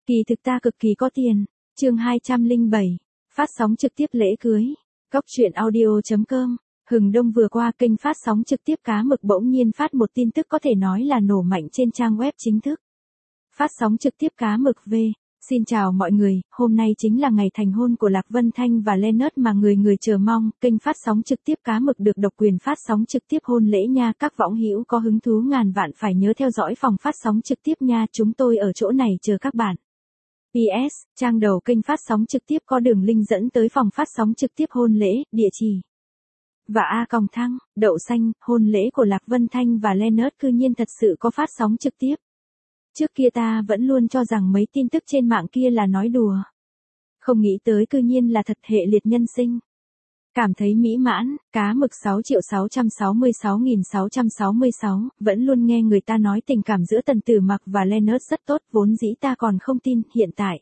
Kỳ thực ta cực kỳ có tiền. Chương 207. Phát sóng trực tiếp lễ cưới. Cóc truyện audio.com. Hừng đông vừa qua, kênh phát sóng trực tiếp cá mực bỗng nhiên phát một tin tức có thể nói là nổ mạnh trên trang web chính thức. Phát sóng trực tiếp cá mực V. Xin chào mọi người, hôm nay chính là ngày thành hôn của Lạc Vân Thanh và Leonard mà người người chờ mong. Kênh phát sóng trực tiếp cá mực được độc quyền phát sóng trực tiếp hôn lễ nha. Các võng hữu có hứng thú ngàn vạn phải nhớ theo dõi phòng phát sóng trực tiếp nha. Chúng tôi ở chỗ này chờ các bạn. PS, trang đầu kênh phát sóng trực tiếp có đường link dẫn tới phòng phát sóng trực tiếp hôn lễ, địa chỉ và thăng, đậu xanh, hôn lễ của Lạc Vân Thanh và Leonard cư nhiên thật sự có phát sóng trực tiếp. Trước kia ta vẫn luôn cho rằng mấy tin tức trên mạng kia là nói đùa. Không nghĩ tới cư nhiên là thật, hệ liệt nhân sinh. Cảm thấy mỹ mãn, cá mực 6.666.666, vẫn luôn nghe người ta nói tình cảm giữa Tần Tử Mặc và Leonard rất tốt, vốn dĩ ta còn không tin, hiện tại.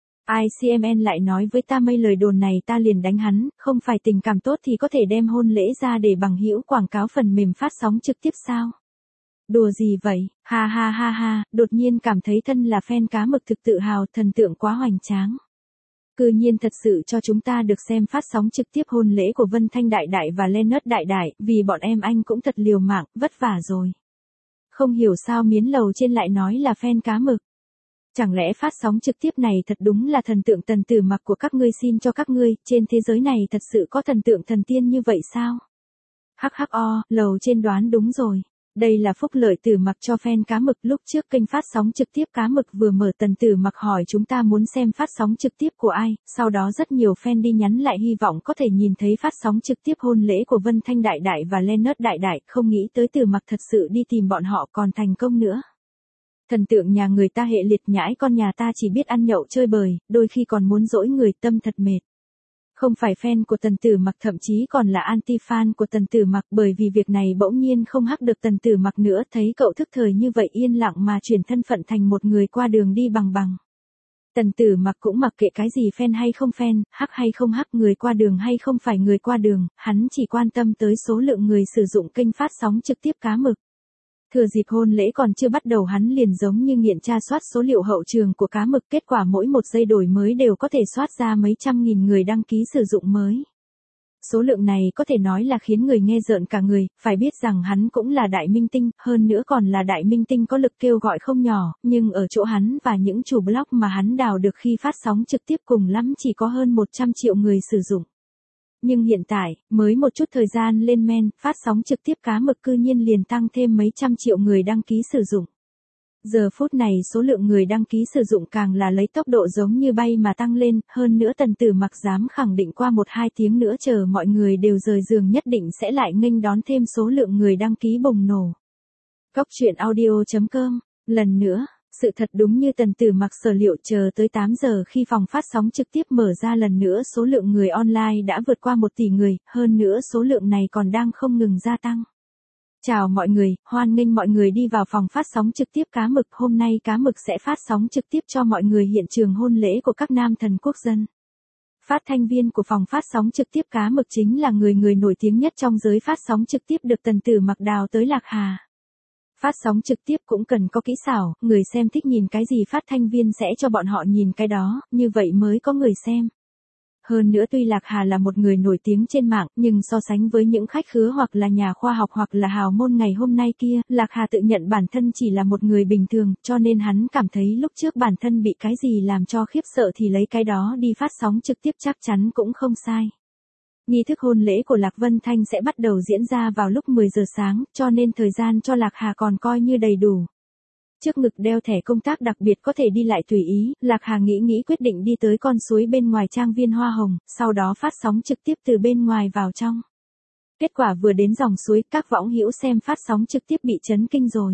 ICMN lại nói với ta mấy lời đồn này ta liền đánh hắn, không phải tình cảm tốt thì có thể đem hôn lễ ra để bằng hữu quảng cáo phần mềm phát sóng trực tiếp sao? Đùa gì vậy, ha ha ha ha, đột nhiên cảm thấy thân là fan cá mực thực tự hào, thần tượng quá hoành tráng. Cư nhiên thật sự cho chúng ta được xem phát sóng trực tiếp hôn lễ của Vân Thanh đại đại và Leonard đại đại, vì bọn em anh cũng thật liều mạng, vất vả rồi. Không hiểu sao miến lầu trên lại nói là fan cá mực. Chẳng lẽ phát sóng trực tiếp này thật đúng là thần tượng Tần Tử Mặc của các ngươi, xin cho các ngươi, trên thế giới này thật sự có thần tượng thần tiên như vậy sao? HHO, lầu trên đoán đúng rồi. Đây là phúc lợi Tử Mặc cho fan cá mực. Lúc trước kênh phát sóng trực tiếp cá mực vừa mở, Tần Tử Mặc hỏi chúng ta muốn xem phát sóng trực tiếp của ai, sau đó rất nhiều fan đi nhắn lại hy vọng có thể nhìn thấy phát sóng trực tiếp hôn lễ của Vân Thanh đại đại và Leonard đại đại, không nghĩ tới Tử Mặc thật sự đi tìm bọn họ còn thành công nữa. Thần tượng nhà người ta hệ liệt, nhãi con nhà ta chỉ biết ăn nhậu chơi bời, đôi khi còn muốn dỗi người, tâm thật mệt. Không phải fan của Tần Tử Mặc, thậm chí còn là anti-fan của Tần Tử Mặc, bởi vì việc này bỗng nhiên không hắc được Tần Tử Mặc nữa, thấy cậu thức thời như vậy yên lặng mà chuyển thân phận thành một người qua đường đi bằng bằng. Tần Tử Mặc cũng mặc kệ cái gì fan hay không fan, hắc hay không hắc, người qua đường hay không phải người qua đường, hắn chỉ quan tâm tới số lượng người sử dụng kênh phát sóng trực tiếp cá mực. Thừa dịp hôn lễ còn chưa bắt đầu, hắn liền giống như nghiện tra soát số liệu hậu trường của cá mực, kết quả mỗi một giây đổi mới đều có thể soát ra mấy trăm nghìn người đăng ký sử dụng mới. Số lượng này có thể nói là khiến người nghe rợn cả người, phải biết rằng hắn cũng là đại minh tinh, hơn nữa còn là đại minh tinh có lực kêu gọi không nhỏ, nhưng ở chỗ hắn và những chủ blog mà hắn đào được khi phát sóng trực tiếp cùng lắm chỉ có hơn 100 triệu người sử dụng. Nhưng hiện tại, mới một chút thời gian lên men, phát sóng trực tiếp cá mực cư nhiên liền tăng thêm mấy trăm triệu người đăng ký sử dụng. Giờ phút này số lượng người đăng ký sử dụng càng là lấy tốc độ giống như bay mà tăng lên, hơn nữa Tần Tử Mặc dám khẳng định qua 1-2 tiếng nữa chờ mọi người đều rời giường nhất định sẽ lại nghênh đón thêm số lượng người đăng ký bùng nổ. Cóc truyện audio.com, lần nữa. Sự thật đúng như Tần Tử Mặc sở liệu, chờ tới 8 giờ khi phòng phát sóng trực tiếp mở ra lần nữa số lượng người online đã vượt qua 1 tỷ người, hơn nữa số lượng này còn đang không ngừng gia tăng. Chào mọi người, hoan nghênh mọi người đi vào phòng phát sóng trực tiếp cá mực. Hôm nay cá mực sẽ phát sóng trực tiếp cho mọi người hiện trường hôn lễ của các nam thần quốc dân. Phát thanh viên của phòng phát sóng trực tiếp cá mực chính là người nổi tiếng nhất trong giới phát sóng trực tiếp được Tần Tử Mặc đào tới Lạc Hà. Phát sóng trực tiếp cũng cần có kỹ xảo, người xem thích nhìn cái gì phát thanh viên sẽ cho bọn họ nhìn cái đó, như vậy mới có người xem. Hơn nữa tuy Lạc Hà là một người nổi tiếng trên mạng, nhưng so sánh với những khách khứa hoặc là nhà khoa học hoặc là hào môn ngày hôm nay kia, Lạc Hà tự nhận bản thân chỉ là một người bình thường, cho nên hắn cảm thấy lúc trước bản thân bị cái gì làm cho khiếp sợ thì lấy cái đó đi phát sóng trực tiếp chắc chắn cũng không sai. Nghi thức hôn lễ của Lạc Vân Thanh sẽ bắt đầu diễn ra vào lúc 10 giờ sáng, cho nên thời gian cho Lạc Hà còn coi như đầy đủ. Trước ngực đeo thẻ công tác đặc biệt có thể đi lại tùy ý, Lạc Hà nghĩ quyết định đi tới con suối bên ngoài trang viên hoa hồng, sau đó phát sóng trực tiếp từ bên ngoài vào trong. Kết quả vừa đến dòng suối, các võng hữu xem phát sóng trực tiếp bị chấn kinh rồi.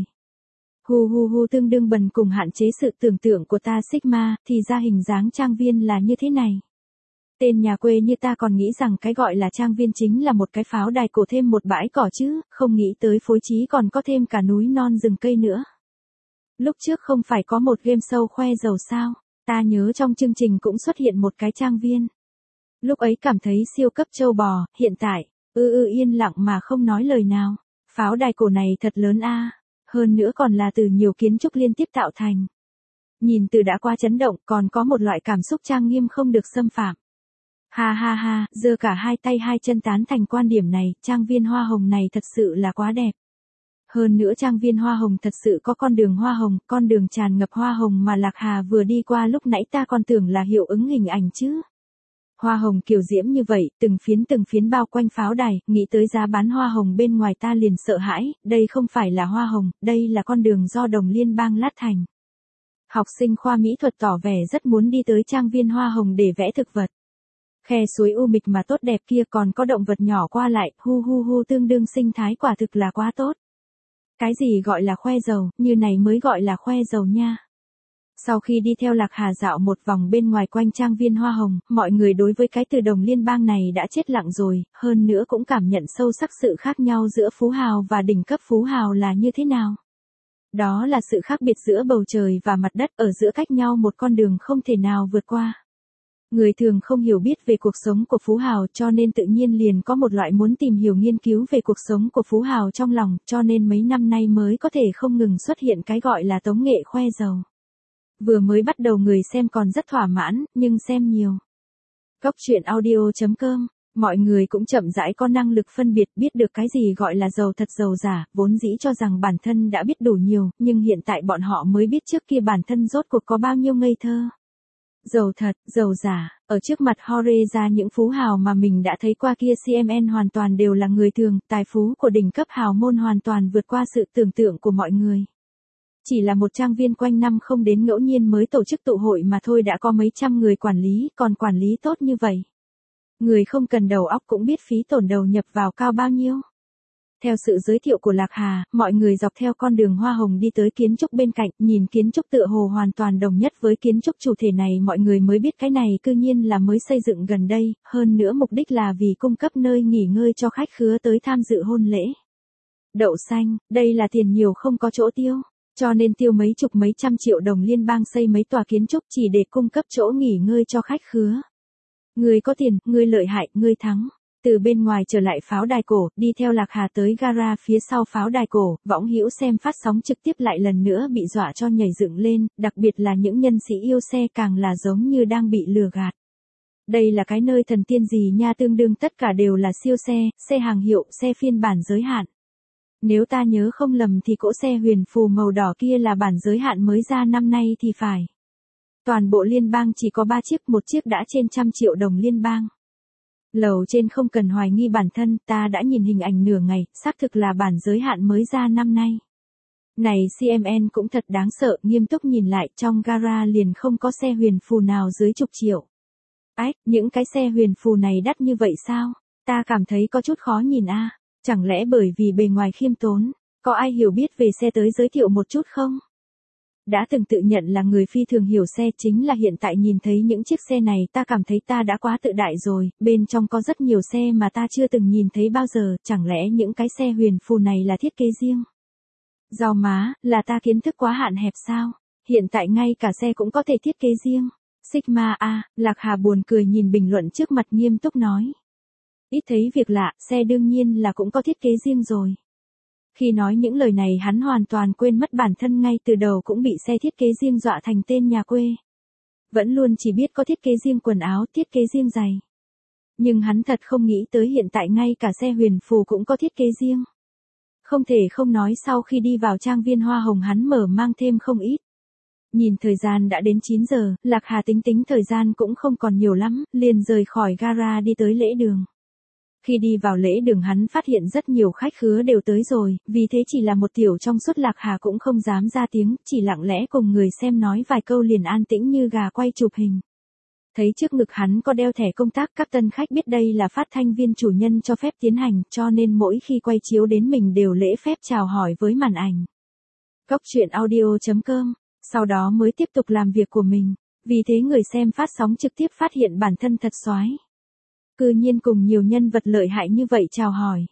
Hu tương đương bần cùng hạn chế sự tưởng tượng của ta Sigma, thì ra hình dáng trang viên là như thế này. Tên nhà quê như ta còn nghĩ rằng cái gọi là trang viên chính là một cái pháo đài cổ thêm một bãi cỏ chứ, không nghĩ tới phối trí còn có thêm cả núi non rừng cây nữa. Lúc trước không phải có một game show khoe giàu sao, ta nhớ trong chương trình cũng xuất hiện một cái trang viên. Lúc ấy cảm thấy siêu cấp trâu bò, hiện tại, yên lặng mà không nói lời nào. Pháo đài cổ này thật lớn a, hơn nữa còn là từ nhiều kiến trúc liên tiếp tạo thành. Nhìn từ đã quá chấn động, còn có một loại cảm xúc trang nghiêm không được xâm phạm. Ha ha ha, giơ cả hai tay hai chân tán thành quan điểm này, trang viên hoa hồng này thật sự là quá đẹp. Hơn nữa trang viên hoa hồng thật sự có con đường hoa hồng, con đường tràn ngập hoa hồng mà Lạc Hà vừa đi qua lúc nãy ta còn tưởng là hiệu ứng hình ảnh chứ. Hoa hồng kiều diễm như vậy, từng phiến bao quanh pháo đài, nghĩ tới giá bán hoa hồng bên ngoài ta liền sợ hãi, đây không phải là hoa hồng, đây là con đường do Đồng Liên bang lát thành. Học sinh khoa mỹ thuật tỏ vẻ rất muốn đi tới trang viên hoa hồng để vẽ thực vật. Khe suối u mịch mà tốt đẹp kia còn có động vật nhỏ qua lại, hu hu hu tương đương sinh thái quả thực là quá tốt. Cái gì gọi là khoe giàu, như này mới gọi là khoe giàu nha. Sau khi đi theo Lạc Hà dạo một vòng bên ngoài quanh trang viên hoa hồng, mọi người đối với cái từ Đồng Liên bang này đã chết lặng rồi, hơn nữa cũng cảm nhận sâu sắc sự khác nhau giữa phú hào và đỉnh cấp phú hào là như thế nào. Đó là sự khác biệt giữa bầu trời và mặt đất, ở giữa cách nhau một con đường không thể nào vượt qua. Người thường không hiểu biết về cuộc sống của phú hào cho nên tự nhiên liền có một loại muốn tìm hiểu nghiên cứu về cuộc sống của phú hào trong lòng, cho nên mấy năm nay mới có thể không ngừng xuất hiện cái gọi là tống nghệ khoe giàu. Vừa mới bắt đầu người xem còn rất thỏa mãn, nhưng xem nhiều. Góc truyện audio.com, mọi người cũng chậm rãi có năng lực phân biệt biết được cái gì gọi là giàu thật giàu giả, vốn dĩ cho rằng bản thân đã biết đủ nhiều, nhưng hiện tại bọn họ mới biết trước kia bản thân rốt cuộc có bao nhiêu ngây thơ. Giàu thật, giàu giả, ở trước mặt Hore ra những phú hào mà mình đã thấy qua kia CMN hoàn toàn đều là người thường, tài phú của đỉnh cấp hào môn hoàn toàn vượt qua sự tưởng tượng của mọi người. Chỉ là một trang viên quanh năm không đến ngẫu nhiên mới tổ chức tụ hội mà thôi đã có mấy trăm người quản lý, còn quản lý tốt như vậy. Người không cần đầu óc cũng biết phí tổn đầu nhập vào cao bao nhiêu. Theo sự giới thiệu của Lạc Hà, mọi người dọc theo con đường hoa hồng đi tới kiến trúc bên cạnh, nhìn kiến trúc tựa hồ hoàn toàn đồng nhất với kiến trúc chủ thể này, mọi người mới biết cái này cư nhiên là mới xây dựng gần đây, hơn nữa mục đích là vì cung cấp nơi nghỉ ngơi cho khách khứa tới tham dự hôn lễ. Đậu xanh, đây là tiền nhiều không có chỗ tiêu, cho nên tiêu mấy chục mấy trăm triệu đồng liên bang xây mấy tòa kiến trúc chỉ để cung cấp chỗ nghỉ ngơi cho khách khứa. Người có tiền, người lợi hại, người thắng. Từ bên ngoài trở lại pháo đài cổ, đi theo Lạc Hà tới gara phía sau pháo đài cổ, Võng Hữu xem phát sóng trực tiếp lại lần nữa bị dọa cho nhảy dựng lên, đặc biệt là những nhân sĩ yêu xe càng là giống như đang bị lừa gạt. Đây là cái nơi thần tiên gì nha, tương đương tất cả đều là siêu xe, xe hàng hiệu, xe phiên bản giới hạn. Nếu ta nhớ không lầm thì cỗ xe huyền phù màu đỏ kia là bản giới hạn mới ra năm nay thì phải. Toàn bộ liên bang chỉ có 3 chiếc, một chiếc đã trên 100 triệu đồng liên bang. Lầu trên không cần hoài nghi bản thân, ta đã nhìn hình ảnh nửa ngày, xác thực là bản giới hạn mới ra năm nay. Này CMN cũng thật đáng sợ, nghiêm túc nhìn lại trong gara liền không có xe huyền phù nào dưới chục triệu. Ách, những cái xe huyền phù này đắt như vậy sao? Ta cảm thấy có chút khó nhìn a. Chẳng lẽ bởi vì bề ngoài khiêm tốn, có ai hiểu biết về xe tới giới thiệu một chút không? Đã từng tự nhận là người phi thường hiểu xe, chính là hiện tại nhìn thấy những chiếc xe này ta cảm thấy ta đã quá tự đại rồi, bên trong có rất nhiều xe mà ta chưa từng nhìn thấy bao giờ, chẳng lẽ những cái xe huyền phù này là thiết kế riêng? Rau má, là ta kiến thức quá hạn hẹp sao? Hiện tại ngay cả xe cũng có thể thiết kế riêng. Sigma A, Lạc Hà buồn cười nhìn bình luận trước mặt nghiêm túc nói. Ít thấy việc lạ, xe đương nhiên là cũng có thiết kế riêng rồi. Khi nói những lời này hắn hoàn toàn quên mất bản thân ngay từ đầu cũng bị xe thiết kế riêng dọa thành tên nhà quê. Vẫn luôn chỉ biết có thiết kế riêng quần áo, thiết kế riêng giày. Nhưng hắn thật không nghĩ tới hiện tại ngay cả xe huyền phù cũng có thiết kế riêng. Không thể không nói sau khi đi vào trang viên hoa hồng hắn mở mang thêm không ít. Nhìn thời gian đã đến 9 giờ, Lạc Hà tính thời gian cũng không còn nhiều lắm, liền rời khỏi gara đi tới lễ đường. Khi đi vào lễ đường hắn phát hiện rất nhiều khách khứa đều tới rồi, vì thế chỉ là một tiểu trong suốt Lạc Hà cũng không dám ra tiếng, chỉ lặng lẽ cùng người xem nói vài câu liền an tĩnh như gà quay chụp hình. Thấy trước ngực hắn có đeo thẻ công tác, các tân khách biết đây là phát thanh viên chủ nhân cho phép tiến hành, cho nên mỗi khi quay chiếu đến mình đều lễ phép chào hỏi với màn ảnh. Góc truyện audio.com, sau đó mới tiếp tục làm việc của mình, vì thế người xem phát sóng trực tiếp phát hiện bản thân thật xoái. Cư nhiên cùng nhiều nhân vật lợi hại như vậy chào hỏi.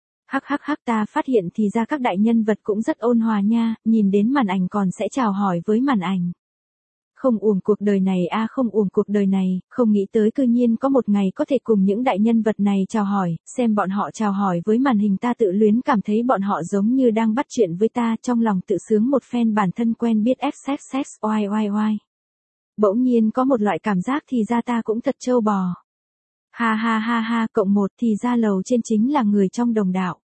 Hắc ta phát hiện thì ra các đại nhân vật cũng rất ôn hòa nha, nhìn đến màn ảnh còn sẽ chào hỏi với màn ảnh. Không uổng cuộc đời này không uổng cuộc đời này, không nghĩ tới cư nhiên có một ngày có thể cùng những đại nhân vật này chào hỏi, xem bọn họ chào hỏi với màn hình ta tự luyến cảm thấy bọn họ giống như đang bắt chuyện với ta, trong lòng tự sướng một phen bản thân quen biết xxx oai oai oai. Bỗng nhiên có một loại cảm giác thì ra ta cũng thật trâu bò. Ha ha ha ha, cộng một thì ra lầu trên chính là người trong đồng đạo.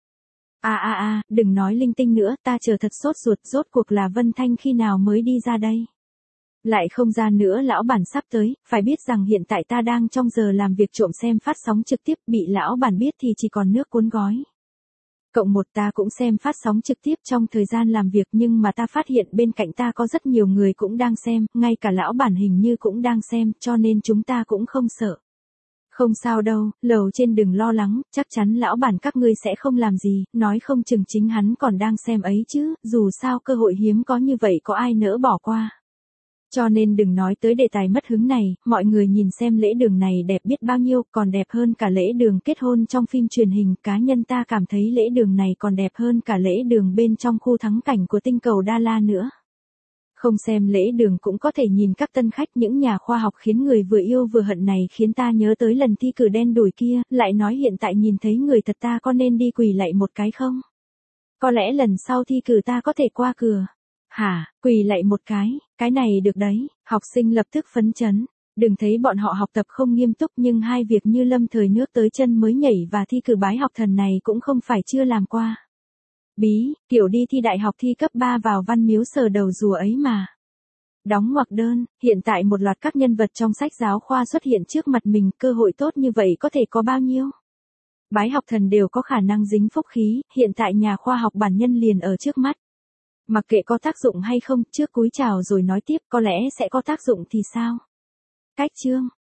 Đừng nói linh tinh nữa, ta chờ thật sốt ruột, rốt cuộc là Vân Thanh khi nào mới đi ra đây. Lại không ra nữa, lão bản sắp tới, phải biết rằng hiện tại ta đang trong giờ làm việc trộm xem phát sóng trực tiếp, bị lão bản biết thì chỉ còn nước cuốn gói. Cộng một ta cũng xem phát sóng trực tiếp trong thời gian làm việc nhưng mà ta phát hiện bên cạnh ta có rất nhiều người cũng đang xem, ngay cả lão bản hình như cũng đang xem, cho nên chúng ta cũng không sợ. Không sao đâu, lầu trên đừng lo lắng, chắc chắn lão bản các ngươi sẽ không làm gì, nói không chừng chính hắn còn đang xem ấy chứ, dù sao cơ hội hiếm có như vậy có ai nỡ bỏ qua. Cho nên đừng nói tới đề tài mất hứng này, mọi người nhìn xem lễ đường này đẹp biết bao nhiêu, còn đẹp hơn cả lễ đường kết hôn trong phim truyền hình, cá nhân ta cảm thấy lễ đường này còn đẹp hơn cả lễ đường bên trong khu thắng cảnh của tinh cầu Đa La nữa. Không xem lễ đường cũng có thể nhìn các tân khách, những nhà khoa học khiến người vừa yêu vừa hận này khiến ta nhớ tới lần thi cử đen đủi kia, lại nói hiện tại nhìn thấy người thật ta có nên đi quỳ lạy một cái không? Có lẽ lần sau thi cử ta có thể qua cửa. Hả, quỳ lạy một cái này được đấy, học sinh lập tức phấn chấn. Đừng thấy bọn họ học tập không nghiêm túc nhưng hai việc như lâm thời nước tới chân mới nhảy và thi cử bái học thần này cũng không phải chưa làm qua. Bí, kiểu đi thi đại học thi cấp 3 vào Văn Miếu sờ đầu rùa ấy mà. Đóng ngoặc đơn, hiện tại một loạt các nhân vật trong sách giáo khoa xuất hiện trước mặt mình, cơ hội tốt như vậy có thể có bao nhiêu? Bái học thần đều có khả năng dính phúc khí, hiện tại nhà khoa học bản nhân liền ở trước mắt. Mặc kệ có tác dụng hay không, trước cúi chào rồi nói tiếp, có lẽ sẽ có tác dụng thì sao? Cách chương